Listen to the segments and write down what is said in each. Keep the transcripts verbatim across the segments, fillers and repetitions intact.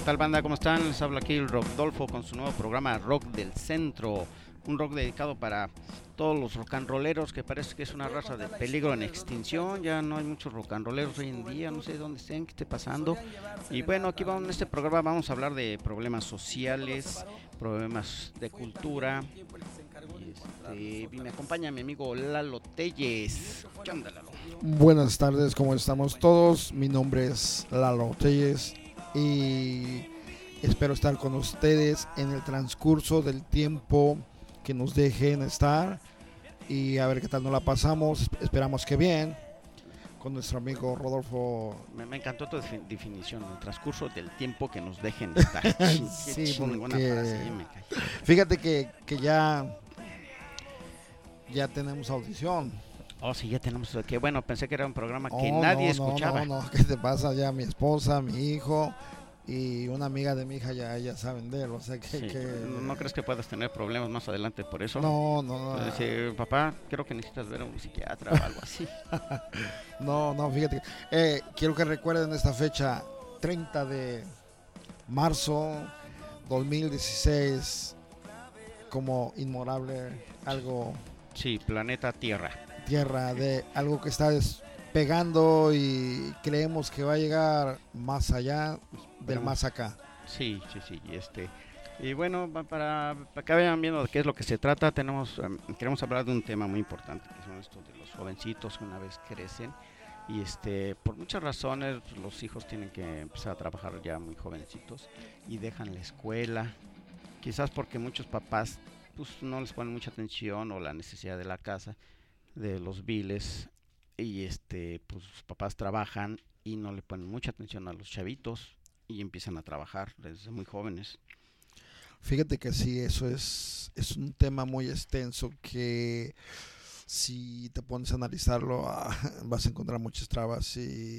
tal, banda? ¿Cómo están? Les habla aquí el Rodolfo con su nuevo programa Rock del Centro. Un rock dedicado para todos los rock and rolleros, que parece que es una raza de peligro en extinción. Ya no hay muchos rock and rolleros hoy en día, no sé dónde estén, qué esté pasando. Y bueno, aquí vamos, en este programa vamos a hablar de problemas sociales, problemas de cultura. Y, este, y me acompaña mi amigo Lalo Telles. ¿Qué onda, Lalo? Buenas tardes, ¿cómo estamos todos? Mi nombre es Lalo Telles y espero estar con ustedes en el transcurso del tiempo que nos dejen estar y a ver qué tal nos la pasamos. Esperamos que bien, con nuestro amigo Rodolfo. Me, me encantó tu defin- definición, el transcurso del tiempo que nos dejen estar. Chin, qué Sí, chingona porque frase, me cae. fíjate que, que ya, ya tenemos audición. Oh, sí, ya tenemos. Que bueno, pensé que era un programa que Oh, nadie no, escuchaba. No, no, no, ¿qué te pasa? Ya mi esposa, mi hijo y una amiga de mi hija ya, ya saben de él, o sea que, Sí. que... ¿No, no crees que puedas tener problemas más adelante por eso? No, no, no. Entonces, decir, papá, creo que necesitas ver a un psiquiatra o algo así. No, no, fíjate. Eh, quiero que recuerden esta fecha, treinta de marzo dos mil dieciséis, como inmorable, algo Sí, planeta Tierra. tierra, de algo que está despegando y creemos que va a llegar más allá del más acá. Sí, sí, sí. Y este. Y bueno, pa- para, para que vayan viendo de qué es lo que se trata, tenemos, em, queremos hablar de un tema muy importante, que son estos de los jovencitos que una vez crecen. Y este, por muchas razones, pues, los hijos tienen que empezar a trabajar ya muy jovencitos y dejan la escuela. Quizás porque muchos papás pues no les ponen mucha atención o la necesidad de la casa, de los biles, y este, pues sus papás trabajan y no le ponen mucha atención a los chavitos y empiezan a trabajar desde muy jóvenes. Fíjate que sí, eso es, es un tema muy extenso que si te pones a analizarlo ah, vas a encontrar muchas trabas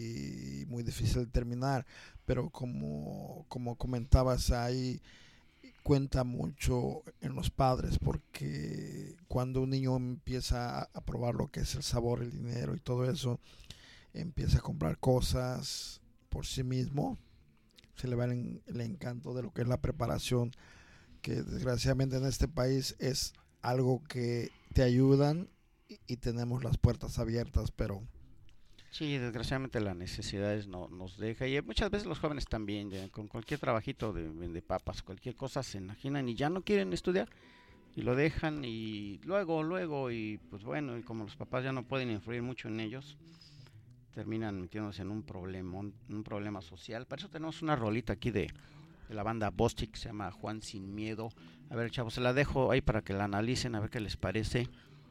y muy difícil de terminar, pero como, como comentabas ahí, cuenta mucho en los padres porque cuando un niño empieza a probar lo que es el sabor, el dinero y todo eso, empieza a comprar cosas por sí mismo, se le va el, el encanto de lo que es la preparación, que desgraciadamente en este país es algo que te ayudan y, y tenemos las puertas abiertas, pero Sí, desgraciadamente la necesidad es no, nos deja y muchas veces los jóvenes también, ya, con cualquier trabajito de, de papas, cualquier cosa se enajenan y ya no quieren estudiar y lo dejan y luego, luego y pues bueno, y como los papás ya no pueden influir mucho en ellos, terminan metiéndose en un problema, un problema social. Para eso tenemos una rolita aquí de, de la banda Bostic, se llama Juan Sin Miedo. A ver, chavos, se la dejo ahí para que la analicen, a ver qué les parece.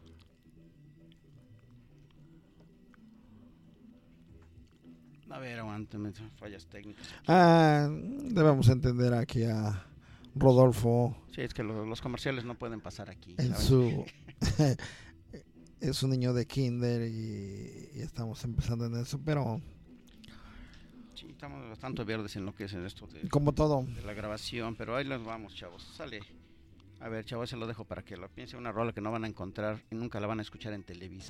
A ver, aguántame, fallas técnicas. ah, debemos entender aquí a Rodolfo Sí, es que lo, los comerciales no pueden pasar aquí, en ¿sabes? su es un niño de kinder y, y estamos empezando en eso, pero Sí, estamos bastante verdes en lo que es en esto de, como todo. de la grabación, pero ahí los vamos, chavos. Sale. A ver, chavos, se lo dejo para que lo piense, una rola que no van a encontrar y nunca la van a escuchar en Televisa.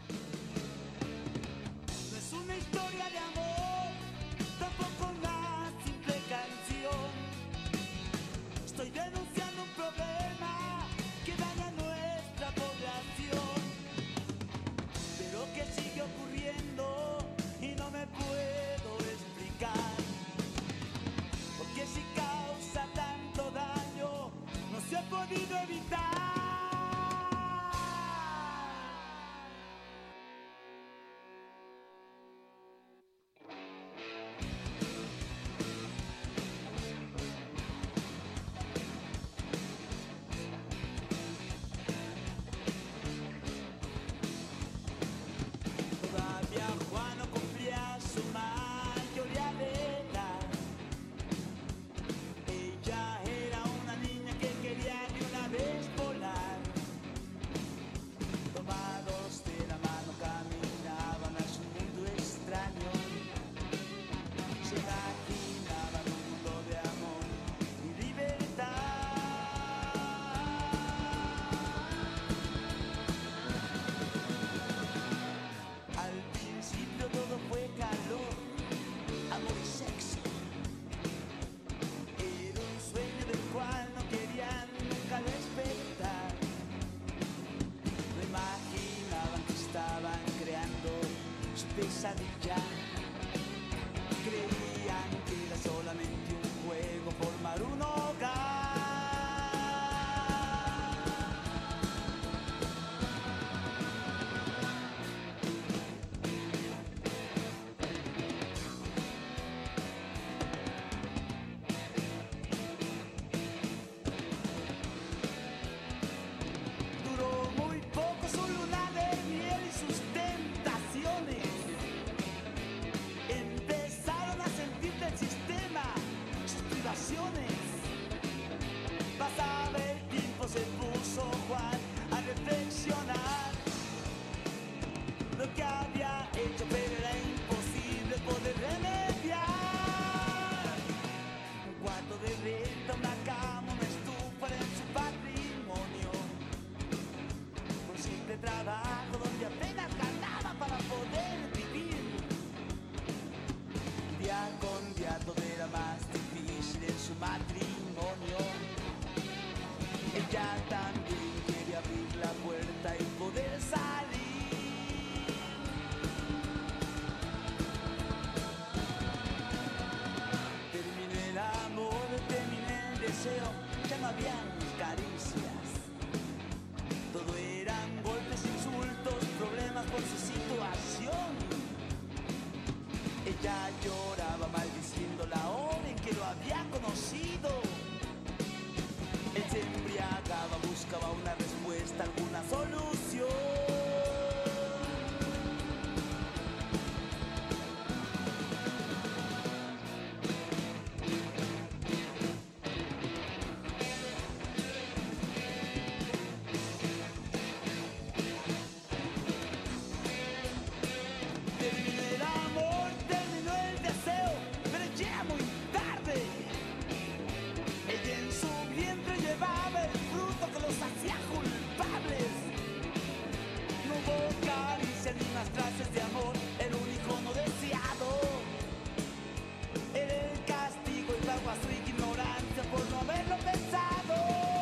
No es una historia de amor, tampoco una simple canción. Estoy denunciando un problema que daña a nuestra población, pero que sigue ocurriendo y no me puedo explicar. Porque si causa tanto daño, no se ha podido evitar. Todavía Juan no cumplía su mayoría de edad. Ella era una niña que quería de una vez volar. puerta, una cama, una estufa en su patrimonio. Un simple trabajo donde apenas ganaba para poder vivir. Día con día todo era más difícil en su matrimonio. Ella también quería abrir la puerta y poder salir. Terminó el amor, terminó el deseo, ya no habían caricias. Todo eran golpes, insultos, problemas por su situación. Ella lloraba maldiciendo la hora en que lo había conocido. Él se embriagaba, buscaba una respuesta, alguna solución. Terminó el amor, terminó el deseo, pero ya muy tarde. Ella en su vientre llevaba el fruto que los hacía culpables. No hubo caricia ni más frases de amor, el único no deseado. Era el castigo y pago a su ignorancia por no haberlo pensado.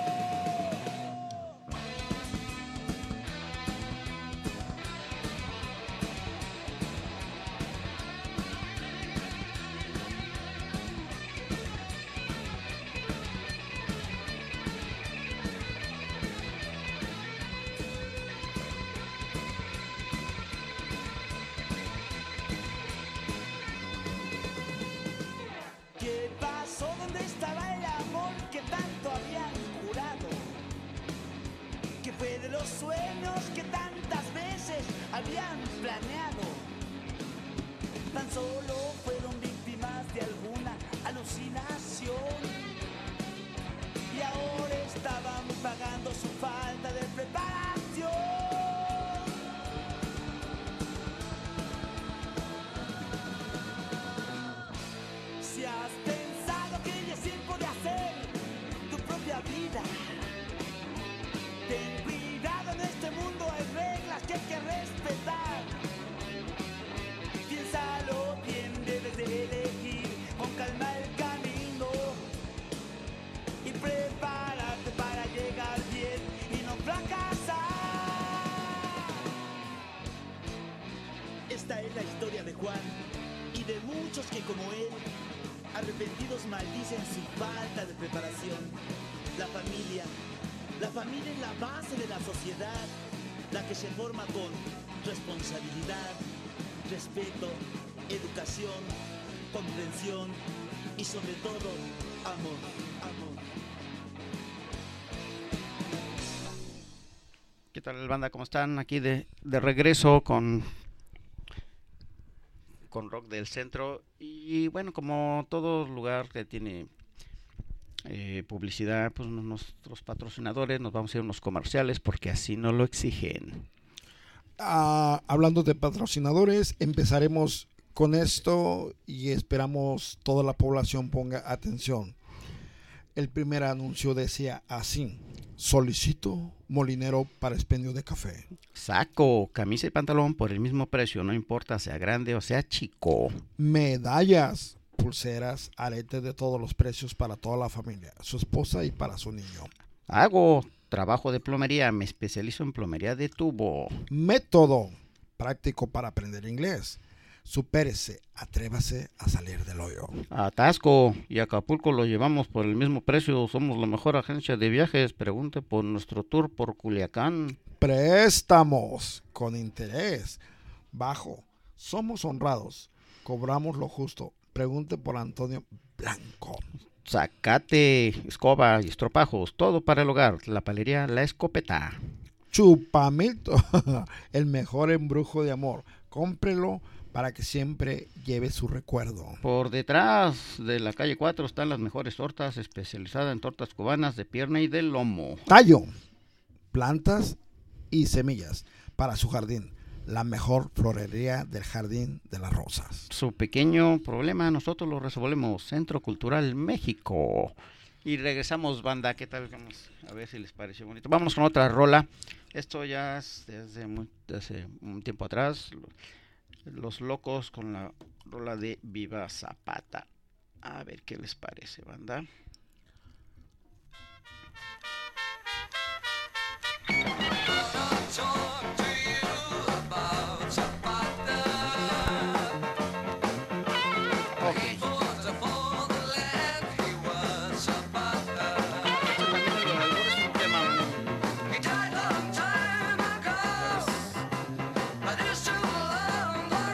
¿Qué pasó? ¿Dónde estaba el amor que tanto habían jurado? ¿Qué fue de los sueños que tantas veces habían planeado? Tan solo fueron víctimas de alguna alucinación. Y ahora estaban pagando su falta de preparación. Si has pensado que ya es tiempo de hacer tu propia vida, ten cuidado, en este mundo hay reglas que hay que respetar. Piénsalo bien, debes de elegir con calma el camino y prepárate para llegar bien y no fracasar. Esta es la historia de Juan y de muchos que como él, arrepentidos, maldicen su falta de preparación. La familia, la familia es la base de la sociedad, la que se forma con responsabilidad, respeto, educación, comprensión y sobre todo amor, amor. ¿Qué tal, banda? ¿Cómo están? Aquí de, de regreso con, con Rock del Centro. Y bueno, como todo lugar que tiene eh, publicidad, pues nuestros patrocinadores, nos vamos a ir a unos comerciales porque así nos lo exigen. Ah, hablando de patrocinadores, empezaremos con esto y esperamos toda la población ponga atención. El primer anuncio decía así: solicito molinero para expendio de café. Saco, camisa y pantalón por el mismo precio, no importa sea grande o sea chico. Medallas, pulseras, aretes de todos los precios para toda la familia, su esposa y para su niño. Hago trabajo de plomería, me especializo en plomería de tubo. Método práctico para aprender inglés. Supérese, atrévase a salir del hoyo. Atasco y Acapulco lo llevamos por el mismo precio, somos la mejor agencia de viajes, pregunte por nuestro tour por Culiacán. Préstamos con interés bajo, somos honrados, cobramos lo justo, pregunte por Antonio Blanco. Zacate, escoba y estropajos, todo para el hogar, la palería La Escopeta. Chupamilto, el mejor embrujo de amor, cómprelo para que siempre lleve su recuerdo. Por detrás de la calle cuatro están las mejores tortas, especializadas en tortas cubanas de pierna y de lomo. Tallo, plantas y semillas para su jardín, la mejor florería del Jardín de las Rosas. Su pequeño problema nosotros lo resolvemos. Centro Cultural México. Y regresamos, banda, ¿qué tal? Vamos a ver si les pareció bonito. Vámonos con otra rola. Esto ya es desde, muy, desde un tiempo atrás. Los Locos con la rola de Viva Zapata. A ver qué les parece, banda.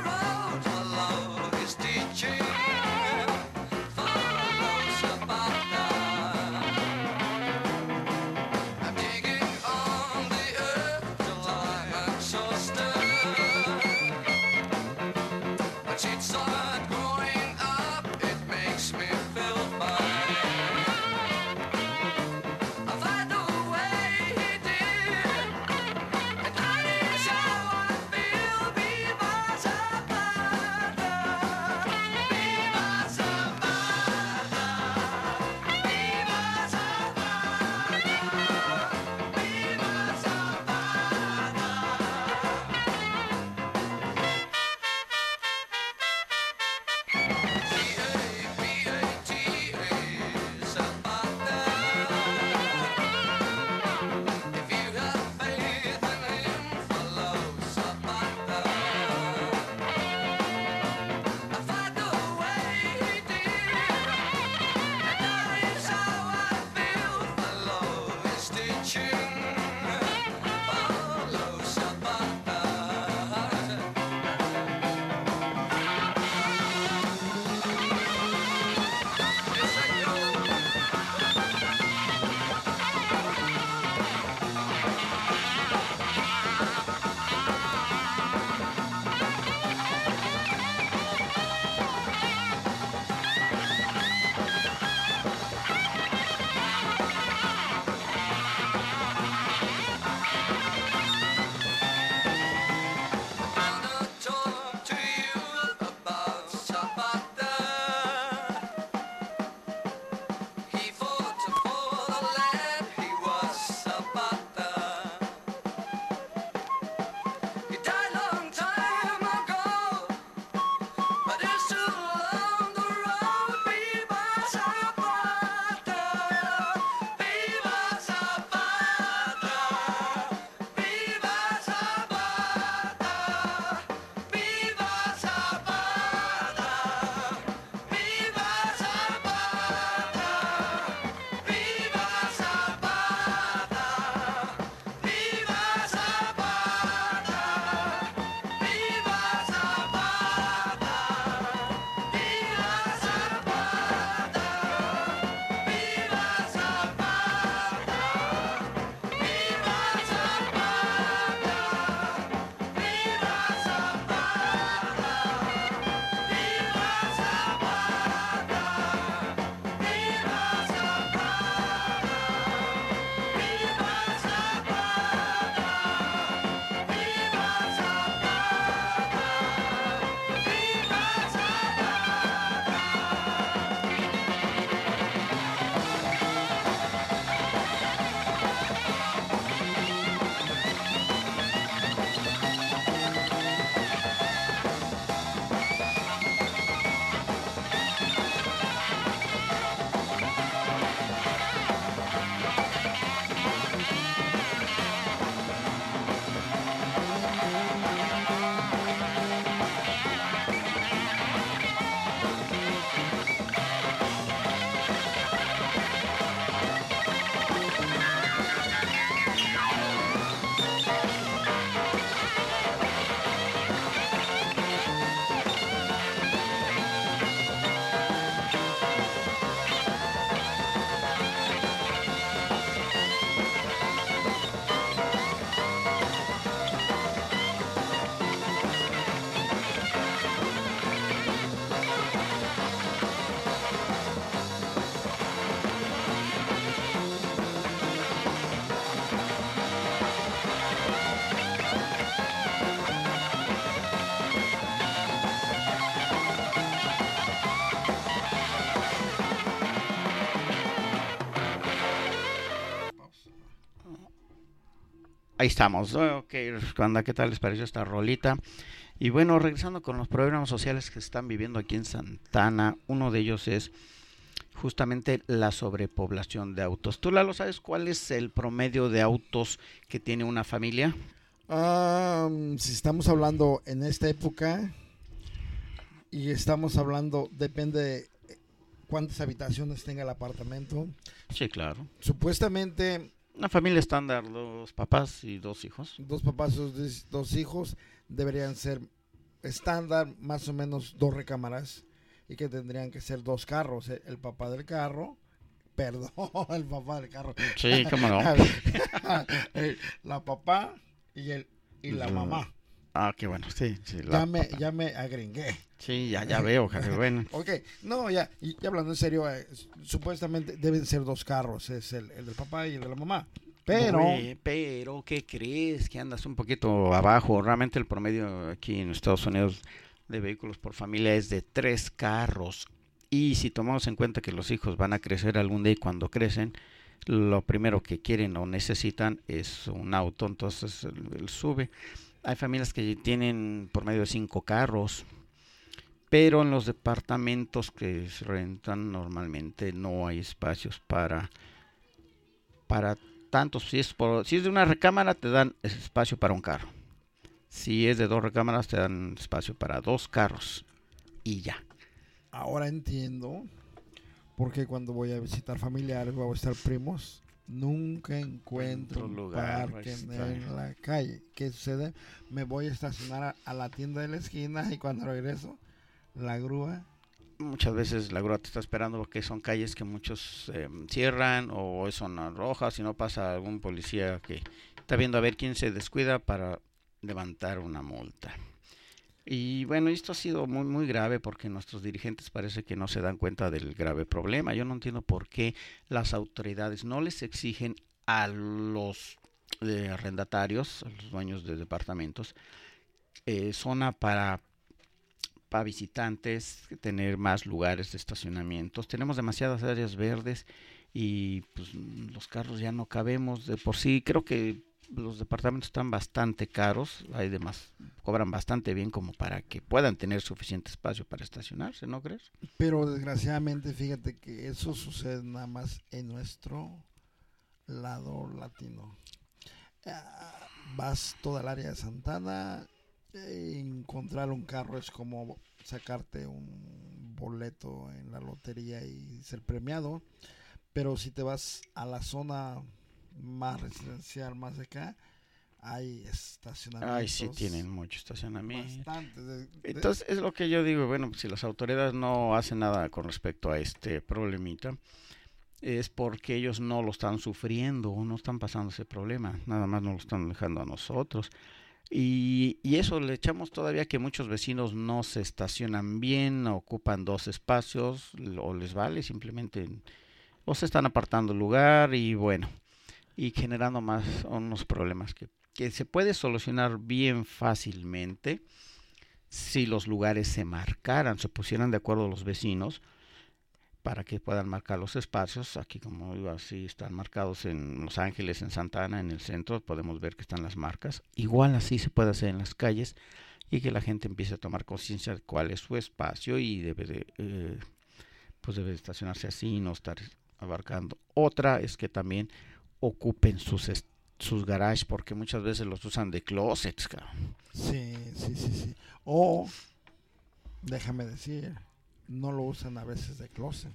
Zapata. Ahí estamos. Ok, Anda, ¿qué tal les pareció esta rolita? Y bueno, regresando con los problemas sociales que se están viviendo aquí en Santana, uno de ellos es justamente la sobrepoblación de autos. ¿Tú, Lalo, sabes cuál es el promedio de autos que tiene una familia? Ah, si estamos hablando en esta época y estamos hablando, depende de cuántas habitaciones tenga el apartamento. Sí, claro. Supuestamente Una familia estándar, dos papás y dos hijos. dos papás, dos, dos hijos, deberían ser estándar, más o menos dos recámaras, y que tendrían que ser dos carros. eh, El papá del carro, perdón, el papá del carro. Sí, cómo no. Eh, la papá y el y la Mm. mamá. Ah, qué bueno, sí, sí. La Ya me, papá. ya me agringué. Sí, ya, ya veo, jefe, bueno. Ok, no, ya, y ya hablando en serio, eh, supuestamente deben ser dos carros, es el, el del papá y el de la mamá. Pero, Oye, pero, ¿qué crees? Que andas un poquito abajo. Realmente el promedio aquí en Estados Unidos de vehículos por familia es de tres carros. Y si tomamos en cuenta que los hijos van a crecer algún día y cuando crecen, lo primero que quieren o necesitan es un auto, entonces él, él sube. Hay familias que tienen por medio de cinco carros, pero en los departamentos que se rentan normalmente no hay espacios para para tantos. Si es, por, si es de una recámara, te dan espacio para un carro. Si es de dos recámaras, te dan espacio para dos carros. Y ya. ahora entiendo porque cuando voy a visitar familiares o a visitar primos, nunca encuentro Encuentro un lugar, parque ahí está. en la calle. ¿Qué sucede? Me voy a estacionar a, a la tienda de la esquina y cuando regreso, la grúa. Muchas veces la grúa te está esperando porque son calles que muchos eh, cierran o son rojas y no pasa algún policía que está viendo a ver quién se descuida para levantar una multa. Y bueno, esto ha sido muy muy grave porque nuestros dirigentes parece que no se dan cuenta del grave problema. Yo no entiendo por qué las autoridades no les exigen a los eh, arrendatarios, a los dueños de departamentos, eh, zona para para visitantes, tener más lugares de estacionamientos. Tenemos demasiadas áreas verdes y pues los carros ya no cabemos de por sí. Creo que los departamentos están bastante caros, hay demás, cobran bastante bien como para que puedan tener suficiente espacio para estacionarse, ¿no crees? Pero desgraciadamente, fíjate que eso sucede nada más en nuestro lado latino. Ah, vas toda el área de Santana, eh, encontrar un carro es como sacarte un boleto en la lotería y ser premiado. Pero si te vas a la zona más residencial, más de acá, hay Ay, sí, estacionamientos tienen mucho estacionamiento. bastante. De, de, Entonces es lo que yo digo, bueno, pues, si las autoridades no hacen nada con respecto a este problemita, es porque ellos no lo están sufriendo, no están pasando ese problema, nada más nos lo están dejando a nosotros. Y, y eso le echamos todavía que muchos vecinos no se estacionan bien, ocupan dos espacios, o les vale simplemente, o se están apartando el lugar y bueno, y generando más unos problemas que, que se puede solucionar bien fácilmente si los lugares se marcaran, se pusieran de acuerdo los vecinos para que puedan marcar los espacios. Aquí, como digo, así están marcados en Los Ángeles, en Santa Ana, en el centro, podemos ver que están las marcas. Igual así se puede hacer en las calles y que la gente empiece a tomar conciencia de cuál es su espacio y debe de, eh, pues debe de estacionarse así y no estar abarcando. Otra es que también ocupen sus est- sus garages porque muchas veces los usan de closets, cabrón. Sí, sí, sí, sí. O, déjame decir, no lo usan a veces de closet,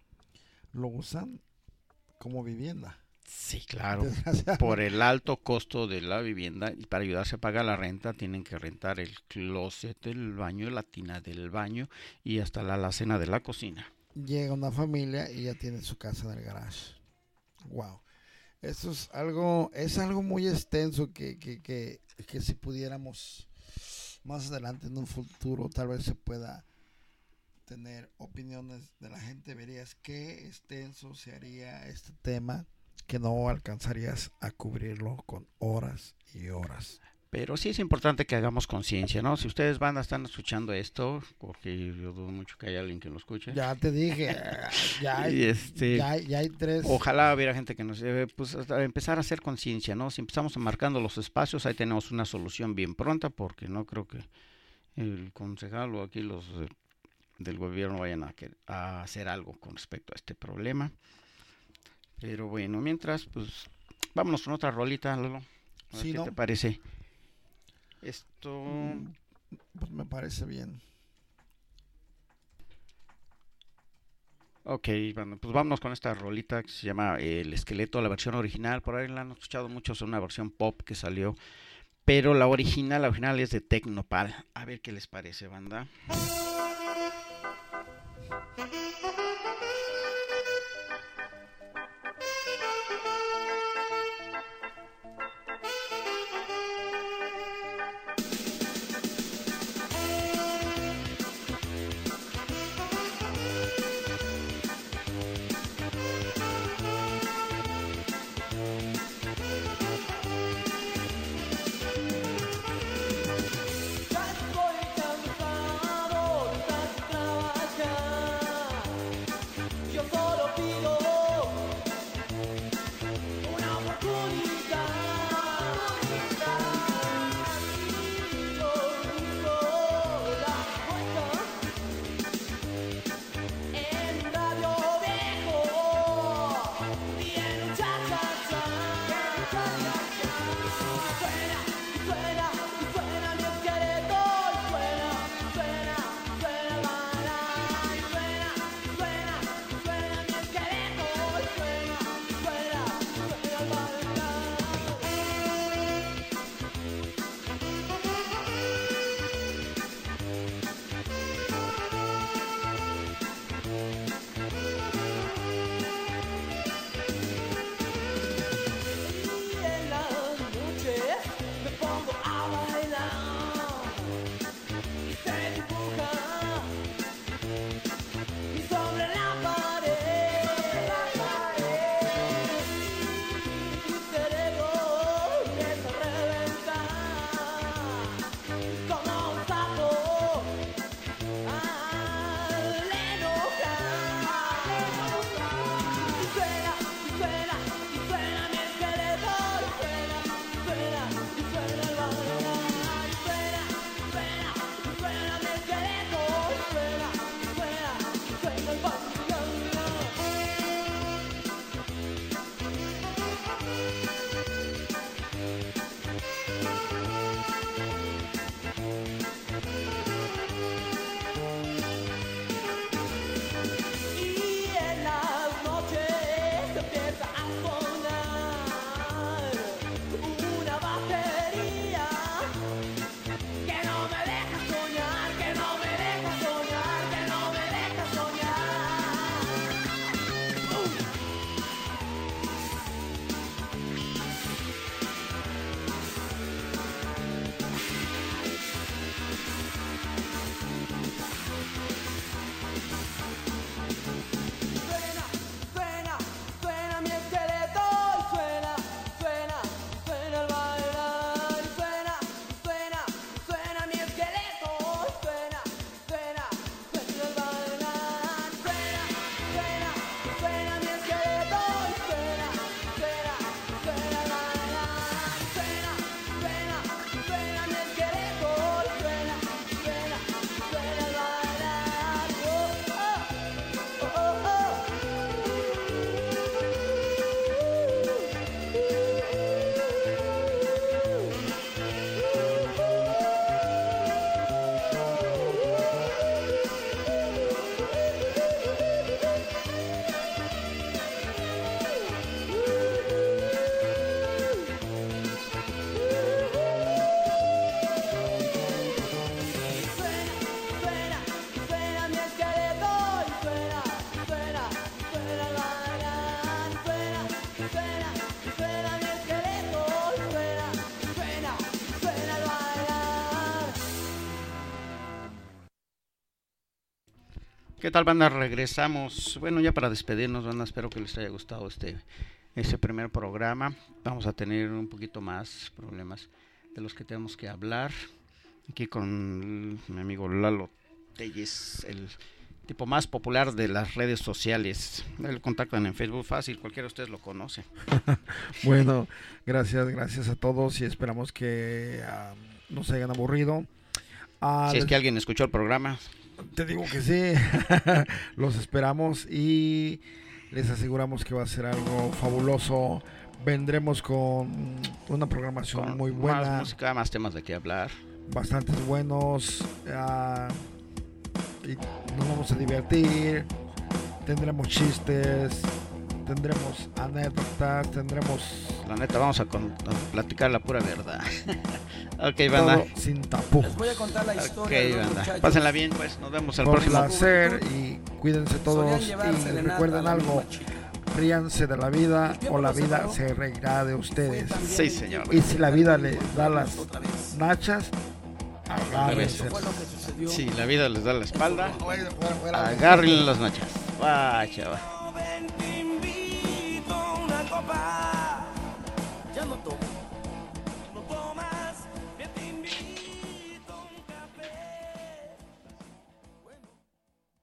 lo usan como vivienda. Sí, claro. Desgraciadamente. Por el alto costo de la vivienda y para ayudarse a pagar la renta tienen que rentar el closet del baño, la tina del baño y hasta la alacena de la cocina. Llega una familia y ya tiene su casa en el garage. Wow. Eso es algo, es algo muy extenso que, que, que, que si pudiéramos más adelante en un futuro tal vez se pueda tener opiniones de la gente, verías qué extenso se haría este tema que no alcanzarías a cubrirlo con horas y horas. Pero sí es importante que hagamos conciencia, ¿no? Si ustedes van a estar escuchando esto, porque yo dudo mucho que haya alguien que lo escuche. Ya te dije, ya Y hay, este, ya, hay- ya hay tres. ojalá hubiera gente que nos lleve, pues, a empezar a hacer conciencia, ¿no? Si empezamos marcando los espacios, ahí tenemos una solución bien pronta, porque no creo que el concejal o aquí los eh, del gobierno vayan a, que- a hacer algo con respecto a este problema. Pero bueno, mientras, pues, vámonos con otra rolita, Lolo. A ver Sí, ¿Qué ¿no? te parece? Esto, Mm, Pues me parece bien. ok, bueno, pues vámonos con esta rolita que se llama El Esqueleto, la versión original. Por ahí la han escuchado mucho, es una versión pop que salió, pero la original, la original es de Tecnopal. A ver qué les parece, banda. Ya estoy cansado de tanto trabajar. Yo solo pido una oportunidad. Y yo uso la puerta en un radio viejo y en un cha-cha-cha. Suena, y suena, y suena mi esqueleto, y suena, suena, suena el banana, y suena, suena, suena mi esqueleto, y suena, suena, suena el banana. Y en las noches me pongo a bailar y se dibuja mi sombra en la pared. Mi cerebro empieza a reventar como un sapo al enojar. Y suena, y suena, y suena mi esqueleto, y suena, suena, y suena el bailar. Y suena, suena, y suena mi esqueleto, y suena, suena, suena el bailar. Y en las noches empieza a sonar una batería que no me deja soñar, que no me deja soñar, que no me deja soñar. Suena, suena, suena mi esqueleto, y suena, suena, suena el bailar. Y suena, suena, suena mi esqueleto, y suena, suena, suena el bailar. Suena, suena, suena mi esqueleto, y suena, suena, suena el bailar. Suena, suena, suena mi esqueleto, y suena, suena, suena el bailar. Oh, oh. Oh, oh, oh. Suena, suena, suena mi esqueleto, y suena, suena, suena el bailar. Suena, suena, suena mi esqueleto, y suena, suena, suena el bailar. ¿Qué tal, banda? Regresamos. Bueno, ya para despedirnos, banda, espero que les haya gustado este ese primer programa. Vamos a tener un poquito más problemas de los que tenemos que hablar. Aquí con mi amigo Lalo Telles, el tipo más popular de las redes sociales. El contactan en Facebook fácil, cualquiera de ustedes lo conoce. Bueno, gracias, gracias a todos y esperamos que uh, no se hayan aburrido. Uh, si es que alguien escuchó el programa. Te digo que sí, los esperamos y les aseguramos que va a ser algo fabuloso. Vendremos con una programación con muy buena. Más música, más temas de qué hablar. Bastantes buenos. Uh, y nos vamos a divertir. Tendremos chistes. Tendremos anécdotas. Tendremos... La neta, vamos a, con, a platicar la pura verdad. Ok, banda. Todo sin tapujos. Les voy a contar la historia Ok, de los banda. muchachos. Pásenla bien, pues. Nos vemos el Con próximo. placer y cuídense todos. Solían llevarse Y de nata recuerden a la algo. misma chica. Ríanse de la vida tiempo o la los vida separó. se reirá de ustedes. Sí, señor. Y si la vida les da las nachas, Eso agárrense. fue lo que sucedió. Si la vida les da la espalda, Fuera, fuera, fuera. agárrenle las nachas. Va, chaval. Ven, te invito a una copa. Ya no tomo.